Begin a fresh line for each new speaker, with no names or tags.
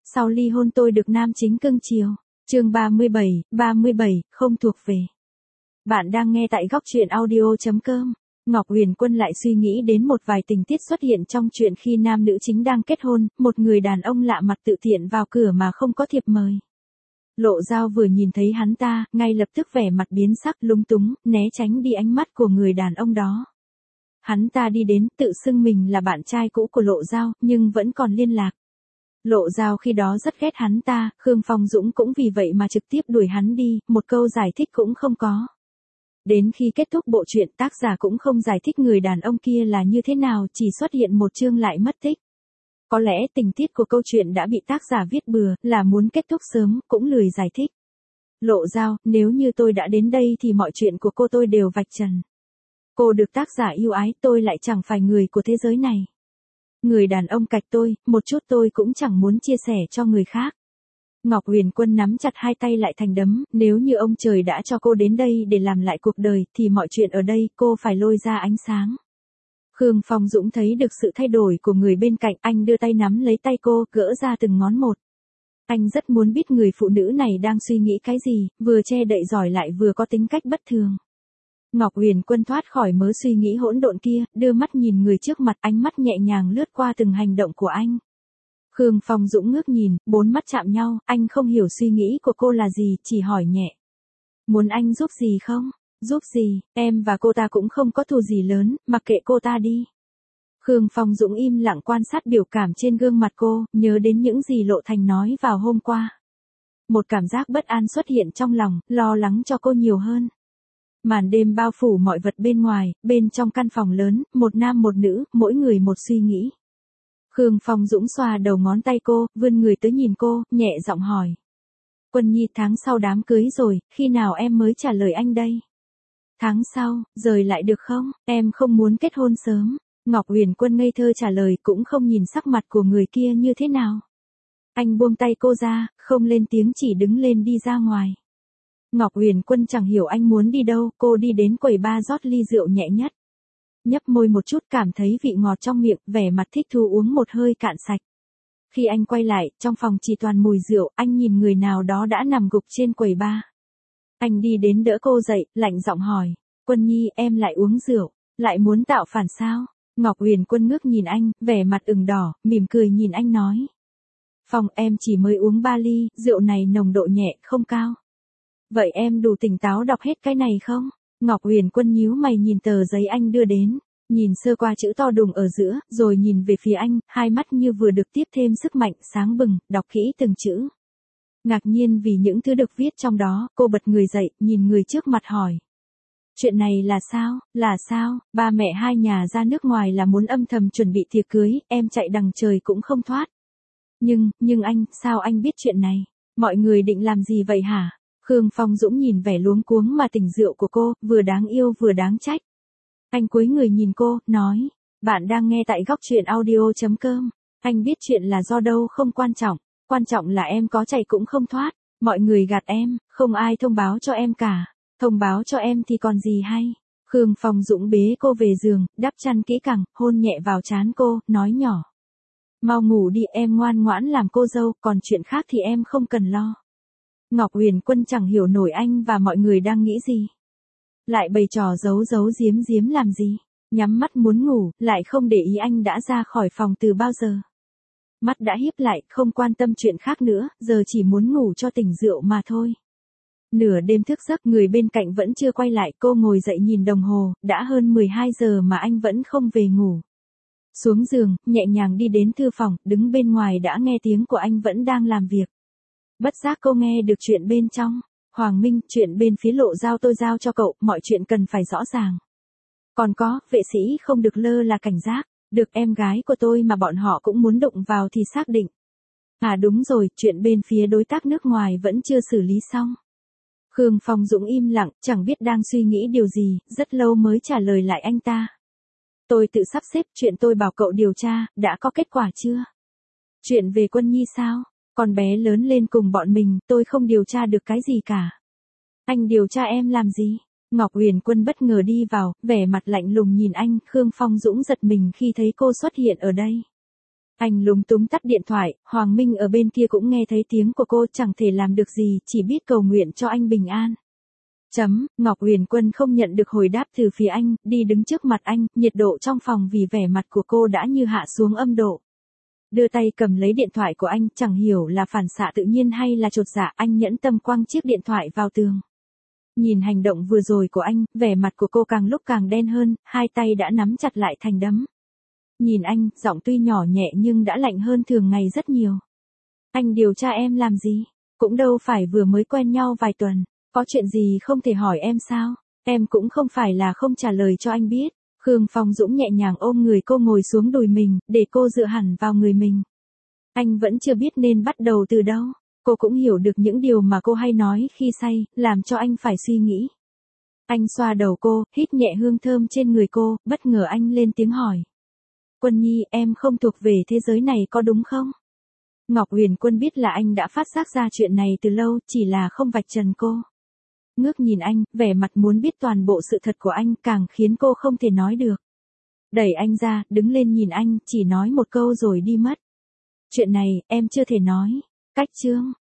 Sau ly hôn tôi được nam chính cưng chiều. Chương 37, không thuộc về. Bạn đang nghe tại góc truyện audio.com. Ngọc Huyền Quân lại suy nghĩ đến một vài tình tiết xuất hiện trong chuyện khi nam nữ chính đang kết hôn, một người đàn ông lạ mặt tự tiện vào cửa mà không có thiệp mời. Lộ Dao vừa nhìn thấy hắn ta, ngay lập tức vẻ mặt biến sắc, lúng túng, né tránh đi ánh mắt của người đàn ông đó. Hắn ta đi đến, tự xưng mình là bạn trai cũ của Lộ Dao, nhưng vẫn còn liên lạc. Lộ Dao khi đó rất ghét hắn ta, Khương Phong Dũng cũng vì vậy mà trực tiếp đuổi hắn đi, một câu giải thích cũng không có. Đến khi kết thúc bộ truyện, tác giả cũng không giải thích người đàn ông kia là như thế nào, chỉ xuất hiện một chương lại mất tích. Có lẽ tình tiết của câu chuyện đã bị tác giả viết bừa, là muốn kết thúc sớm, cũng lười giải thích. Lộ Dao, nếu như tôi đã đến đây thì mọi chuyện của cô tôi đều vạch trần. Cô được tác giả yêu ái, tôi lại chẳng phải người của thế giới này. Người đàn ông cạch tôi, một chút tôi cũng chẳng muốn chia sẻ cho người khác. Ngọc Huyền Quân nắm chặt hai tay lại thành đấm, nếu như ông trời đã cho cô đến đây để làm lại cuộc đời, thì mọi chuyện ở đây cô phải lôi ra ánh sáng. Khương Phong Dũng thấy được sự thay đổi của người bên cạnh, anh đưa tay nắm lấy tay cô, gỡ ra từng ngón một. Anh rất muốn biết người phụ nữ này đang suy nghĩ cái gì, vừa che đậy giỏi lại vừa có tính cách bất thường. Ngọc Huyền Quân thoát khỏi mớ suy nghĩ hỗn độn kia, đưa mắt nhìn người trước mặt, ánh mắt nhẹ nhàng lướt qua từng hành động của anh. Khương Phong Dũng ngước nhìn, bốn mắt chạm nhau, anh không hiểu suy nghĩ của cô là gì, chỉ hỏi nhẹ. Muốn anh giúp gì không? Giúp gì, em và cô ta cũng không có thù gì lớn, mặc kệ cô ta đi. Khương Phong Dũng im lặng quan sát biểu cảm trên gương mặt cô, nhớ đến những gì Lộ Thành nói vào hôm qua. Một cảm giác bất an xuất hiện trong lòng, lo lắng cho cô nhiều hơn. Màn đêm bao phủ mọi vật bên ngoài, bên trong căn phòng lớn, một nam một nữ, mỗi người một suy nghĩ. Khương Phong Dũng xoa đầu ngón tay cô, vươn người tới nhìn cô, nhẹ giọng hỏi. Quân Nhi, tháng sau đám cưới rồi, khi nào em mới trả lời anh đây? Tháng sau, rời lại được không? Em không muốn kết hôn sớm. Ngọc Huyền Quân ngây thơ trả lời, cũng không nhìn sắc mặt của người kia như thế nào. Anh buông tay cô ra, không lên tiếng, chỉ đứng lên đi ra ngoài. Ngọc Huyền Quân chẳng hiểu anh muốn đi đâu, cô đi đến quầy bar rót ly rượu nhẹ nhất. Nhấp môi một chút, cảm thấy vị ngọt trong miệng, vẻ mặt thích thú uống một hơi cạn sạch. Khi anh quay lại, trong phòng chỉ toàn mùi rượu, anh nhìn người nào đó đã nằm gục trên quầy bar. Anh đi đến đỡ cô dậy, lạnh giọng hỏi. Quân Nhi, em lại uống rượu, lại muốn tạo phản sao? Ngọc Huyền Quân ngước nhìn anh, vẻ mặt ửng đỏ, mỉm cười nhìn anh nói. Phong, em chỉ mới uống 3 ly, rượu này nồng độ nhẹ, không cao. Vậy em đủ tỉnh táo đọc hết cái này không? Ngọc Huyền Quân nhíu mày nhìn tờ giấy anh đưa đến, nhìn sơ qua chữ to đùng ở giữa, rồi nhìn về phía anh, hai mắt như vừa được tiếp thêm sức mạnh, sáng bừng, đọc kỹ từng chữ. Ngạc nhiên vì những thứ được viết trong đó, cô bật người dậy, nhìn người trước mặt hỏi. Chuyện này là sao, ba mẹ hai nhà ra nước ngoài là muốn âm thầm chuẩn bị tiệc cưới, em chạy đằng trời cũng không thoát. Nhưng anh, sao anh biết chuyện này? Mọi người định làm gì vậy hả? Khương Phong Dũng nhìn vẻ luống cuống mà tỉnh rượu của cô, vừa đáng yêu vừa đáng trách. Anh cúi người nhìn cô, nói, bạn đang nghe tại góc truyện audio.com. Anh biết chuyện là do đâu không quan trọng là em có chạy cũng không thoát. Mọi người gạt em, không ai thông báo cho em cả. Thông báo cho em thì còn gì hay. Khương Phong Dũng bế cô về giường, đắp chăn kỹ càng, hôn nhẹ vào trán cô, nói nhỏ. Mau ngủ đi, em ngoan ngoãn làm cô dâu, còn chuyện khác thì em không cần lo. Ngọc Huyền Quân chẳng hiểu nổi anh và mọi người đang nghĩ gì. Lại bày trò giấu giếm làm gì. Nhắm mắt muốn ngủ, lại không để ý anh đã ra khỏi phòng từ bao giờ. Mắt đã híp lại, không quan tâm chuyện khác nữa, giờ chỉ muốn ngủ cho tỉnh rượu mà thôi. Nửa đêm thức giấc, người bên cạnh vẫn chưa quay lại, cô ngồi dậy nhìn đồng hồ, đã hơn 12 giờ mà anh vẫn không về ngủ. Xuống giường, nhẹ nhàng đi đến thư phòng, đứng bên ngoài đã nghe tiếng của anh vẫn đang làm việc. Bất giác cô nghe được chuyện bên trong. Hoàng Minh, chuyện bên phía Lộ Dao tôi giao cho cậu, mọi chuyện cần phải rõ ràng. Còn có, vệ sĩ không được lơ là cảnh giác, được em gái của tôi mà bọn họ cũng muốn đụng vào thì xác định. À đúng rồi, chuyện bên phía đối tác nước ngoài vẫn chưa xử lý xong. Khương Phong Dũng im lặng, chẳng biết đang suy nghĩ điều gì, rất lâu mới trả lời lại anh ta. Tôi tự sắp xếp, chuyện tôi bảo cậu điều tra, đã có kết quả chưa? Chuyện về Quân Nhi sao? Con bé lớn lên cùng bọn mình, tôi không điều tra được cái gì cả. Anh điều tra em làm gì? Ngọc Huyền Quân bất ngờ đi vào, vẻ mặt lạnh lùng nhìn anh, Khương Phong Dũng giật mình khi thấy cô xuất hiện ở đây. Anh lúng túng tắt điện thoại, Hoàng Minh ở bên kia cũng nghe thấy tiếng của cô, chẳng thể làm được gì, chỉ biết cầu nguyện cho anh bình an. Ngọc Huyền Quân không nhận được hồi đáp từ phía anh, đi đứng trước mặt anh, nhiệt độ trong phòng vì vẻ mặt của cô đã như hạ xuống âm độ. Đưa tay cầm lấy điện thoại của anh, chẳng hiểu là phản xạ tự nhiên hay là chột dạ, anh nhẫn tâm quăng chiếc điện thoại vào tường. Nhìn hành động vừa rồi của anh, vẻ mặt của cô càng lúc càng đen hơn, hai tay đã nắm chặt lại thành đấm. Nhìn anh, giọng tuy nhỏ nhẹ nhưng đã lạnh hơn thường ngày rất nhiều. Anh điều tra em làm gì? Cũng đâu phải vừa mới quen nhau vài tuần, có chuyện gì không thể hỏi em sao? Em cũng không phải là không trả lời cho anh biết. Khương Phong Dũng nhẹ nhàng ôm người cô ngồi xuống đùi mình, để cô dựa hẳn vào người mình. Anh vẫn chưa biết nên bắt đầu từ đâu. Cô cũng hiểu được những điều mà cô hay nói khi say, làm cho anh phải suy nghĩ. Anh xoa đầu cô, hít nhẹ hương thơm trên người cô, bất ngờ anh lên tiếng hỏi. Quân Nhi, em không thuộc về thế giới này có đúng không? Ngọc Huyền Quân biết là anh đã phát giác ra chuyện này từ lâu, chỉ là không vạch trần cô. Ngước nhìn anh, vẻ mặt muốn biết toàn bộ sự thật của anh càng khiến cô không thể nói được. Đẩy anh ra, đứng lên nhìn anh, chỉ nói một câu rồi đi mất. Chuyện này, em chưa thể nói. Cách chương.